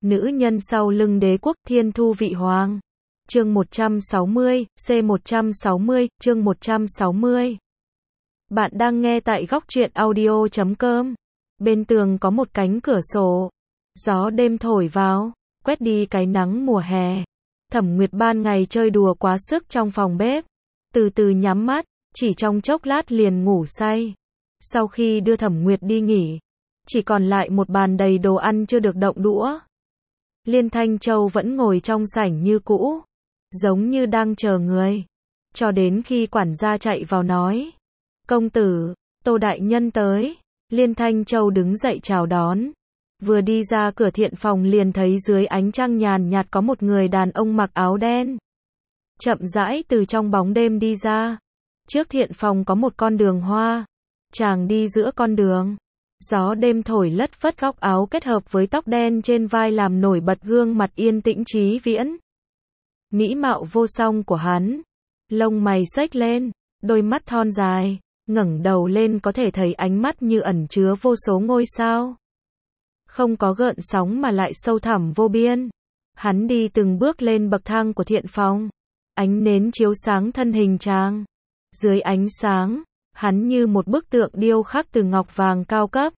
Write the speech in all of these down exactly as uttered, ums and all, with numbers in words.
Nữ nhân sau lưng đế quốc thiên thu vị hoàng. Chương một trăm sáu mươi, C một trăm sáu mươi, chương một trăm sáu mươi. Bạn đang nghe tại góc truyện audio chấm com. Bên tường có một cánh cửa sổ. Gió đêm thổi vào, quét đi cái nắng mùa hè. Thẩm Nguyệt ban ngày chơi đùa quá sức trong phòng bếp. Từ từ nhắm mắt, chỉ trong chốc lát liền ngủ say. Sau khi đưa Thẩm Nguyệt đi nghỉ, chỉ còn lại một bàn đầy đồ ăn chưa được động đũa. Liên Thanh Châu vẫn ngồi trong sảnh như cũ, giống như đang chờ người. Cho đến khi quản gia chạy vào nói: "Công tử, Tô đại nhân tới." Liên Thanh Châu đứng dậy chào đón. Vừa đi ra cửa thiện phòng liền thấy dưới ánh trăng nhàn nhạt có một người đàn ông mặc áo đen. Chậm rãi từ trong bóng đêm đi ra. Trước thiện phòng có một con đường hoa. Chàng đi giữa con đường. Gió đêm thổi lất phất góc áo kết hợp với tóc đen trên vai làm nổi bật gương mặt yên tĩnh trí viễn. Mỹ mạo vô song của hắn. Lông mày xếch lên, đôi mắt thon dài, ngẩng đầu lên có thể thấy ánh mắt như ẩn chứa vô số ngôi sao. Không có gợn sóng mà lại sâu thẳm vô biên. Hắn đi từng bước lên bậc thang của thiện phòng. Ánh nến chiếu sáng thân hình chàng. Dưới ánh sáng, hắn như một bức tượng điêu khắc từ ngọc vàng cao cấp.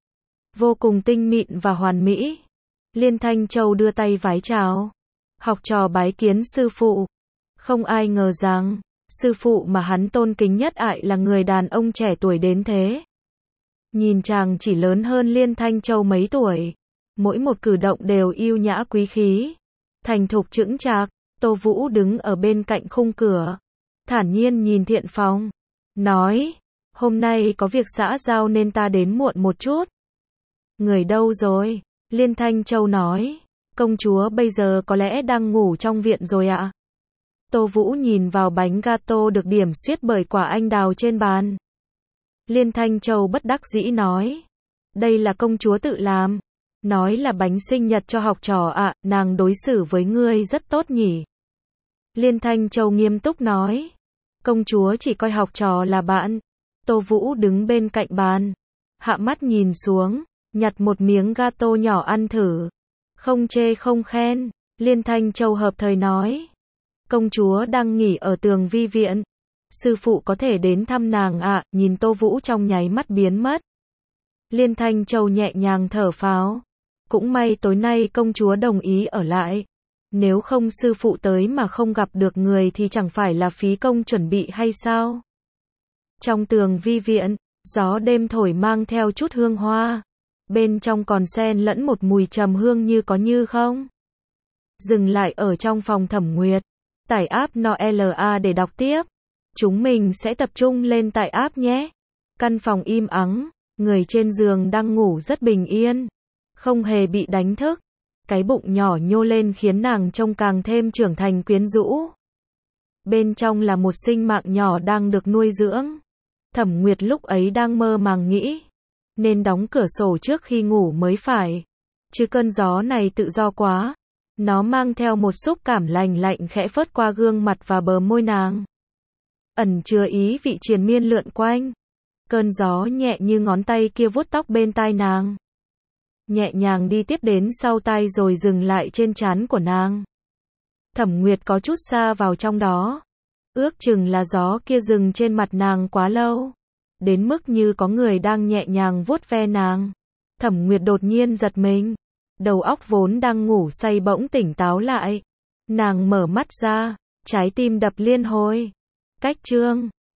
Vô cùng tinh mịn và hoàn mỹ. Liên Thanh Châu đưa tay vái chào. Học trò bái kiến sư phụ. Không ai ngờ rằng, sư phụ mà hắn tôn kính nhất ại là người đàn ông trẻ tuổi đến thế. Nhìn chàng chỉ lớn hơn Liên Thanh Châu mấy tuổi. Mỗi một cử động đều yêu nhã quý khí. Thành thục chững chạc. Tô Vũ đứng ở bên cạnh khung cửa. Thản nhiên nhìn thiện phòng. Nói, hôm nay có việc xã giao nên ta đến muộn một chút. Người đâu rồi? Liên Thanh Châu nói, công chúa bây giờ có lẽ đang ngủ trong viện rồi ạ. Tô Vũ nhìn vào bánh gato được điểm xuyết bởi quả anh đào trên bàn. Liên Thanh Châu bất đắc dĩ nói, đây là công chúa tự làm. Nói là bánh sinh nhật cho học trò ạ, nàng đối xử với ngươi rất tốt nhỉ. Liên Thanh Châu nghiêm túc nói, công chúa chỉ coi học trò là bạn. Tô Vũ đứng bên cạnh bàn, hạ mắt nhìn xuống, nhặt một miếng gato nhỏ ăn thử. Không chê không khen. Liên Thanh Châu hợp thời nói, công chúa đang nghỉ ở tường vi viện. Sư phụ có thể đến thăm nàng ạ. Nhìn Tô Vũ trong nháy mắt biến mất. Liên Thanh Châu nhẹ nhàng thở phào. Cũng may tối nay công chúa đồng ý ở lại. Nếu không sư phụ tới mà không gặp được người thì chẳng phải là phí công chuẩn bị hay sao? Trong tường vi viện, gió đêm thổi mang theo chút hương hoa. Bên trong còn xen lẫn một mùi trầm hương như có như không. Dừng lại ở trong phòng Thẩm Nguyệt. Tải app Noela để đọc tiếp. Chúng mình sẽ tập trung lên tải app nhé. Căn phòng im ắng, người trên giường đang ngủ rất bình yên. Không hề bị đánh thức. Cái bụng nhỏ nhô lên khiến nàng trông càng thêm trưởng thành quyến rũ. Bên trong là một sinh mạng nhỏ đang được nuôi dưỡng. Thẩm Nguyệt lúc ấy đang mơ màng nghĩ, nên đóng cửa sổ trước khi ngủ mới phải. Chứ cơn gió này tự do quá. Nó mang theo một xúc cảm lành lạnh khẽ phớt qua gương mặt và bờ môi nàng. Ẩn chứa ý vị triền miên lượn quanh. Cơn gió nhẹ như ngón tay kia vuốt tóc bên tai nàng. Nhẹ nhàng đi tiếp đến sau tai rồi dừng lại trên trán của nàng. Thẩm Nguyệt có chút xa vào trong đó. Ước chừng là gió kia dừng trên mặt nàng quá lâu. Đến mức như có người đang nhẹ nhàng vuốt ve nàng. Thẩm Nguyệt đột nhiên giật mình. Đầu óc vốn đang ngủ say bỗng tỉnh táo lại. Nàng mở mắt ra, trái tim đập liên hồi. Cách chương